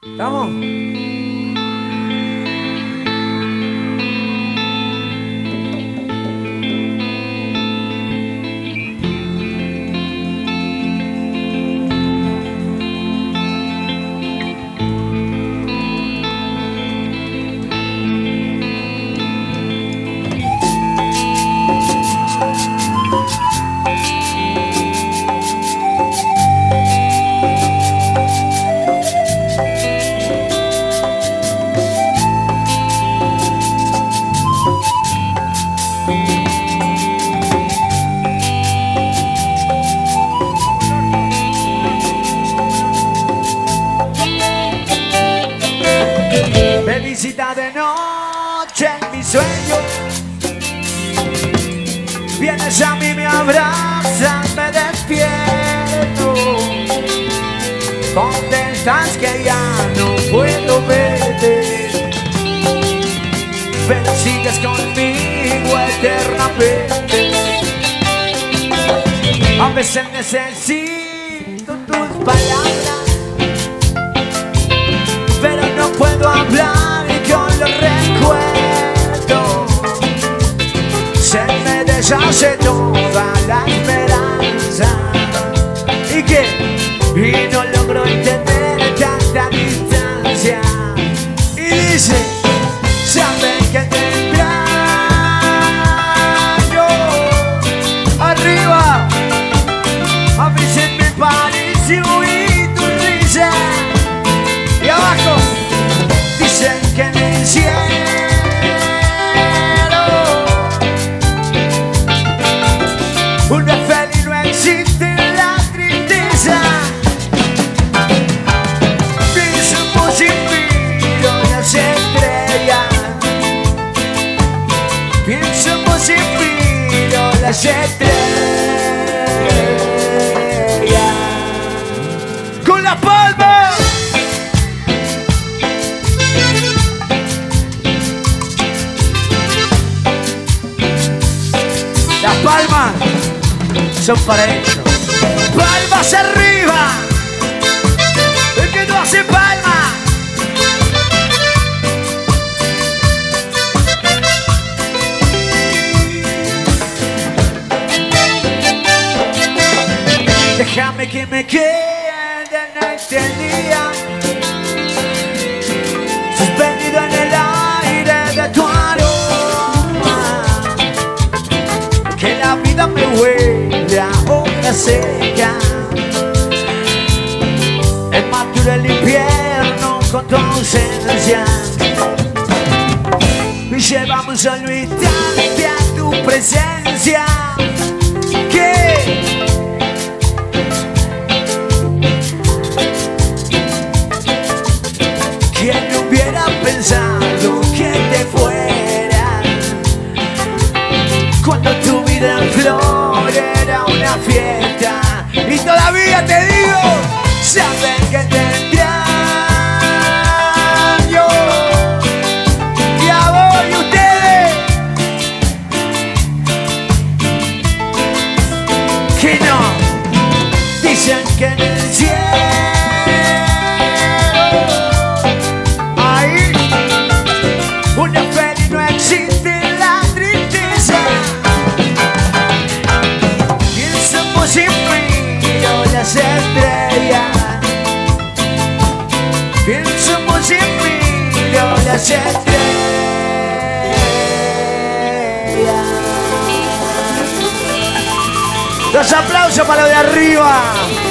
¿Estamos? Me visita de noche en mi sueño. Vienes a mí, me abrazas, me despierto. ¿Dónde estás que ya no puedo verte? Pero sigues conmigo eternamente. A veces necesito tus palabras, pero no puedo hablar y con los recuerdos se me deshace toda la esperanza. Y no logro entender tanta distancia. Y dice, saben que te extraño. Arriba, a veces me parece oír tu risa. Y abajo, dicen que en el cielo un feliz no existe la tristeza. Pienso por si miro las estrellas. Pienso por si miro las estrellas. Con las palmas. Las palmas son para ellos. Palmas arriba. El que no hace palmas. Déjame que me quede en este día, suspendido en el aire de tu aroma. Que la vida me huele a hoja seca. Es más duro el invierno con tu ausencia. Y llevamos a olvidarte a tu presencia. Que ¿quién no hubiera pensado que te fueras? Cuando tu vida en flor era una fiesta. Y todavía te digo, saben que te extraño. Y a vos y ustedes, que no, dicen que en el cielo estrellas. Pienso por si miro las estrellas. Los aplausos para los de arriba.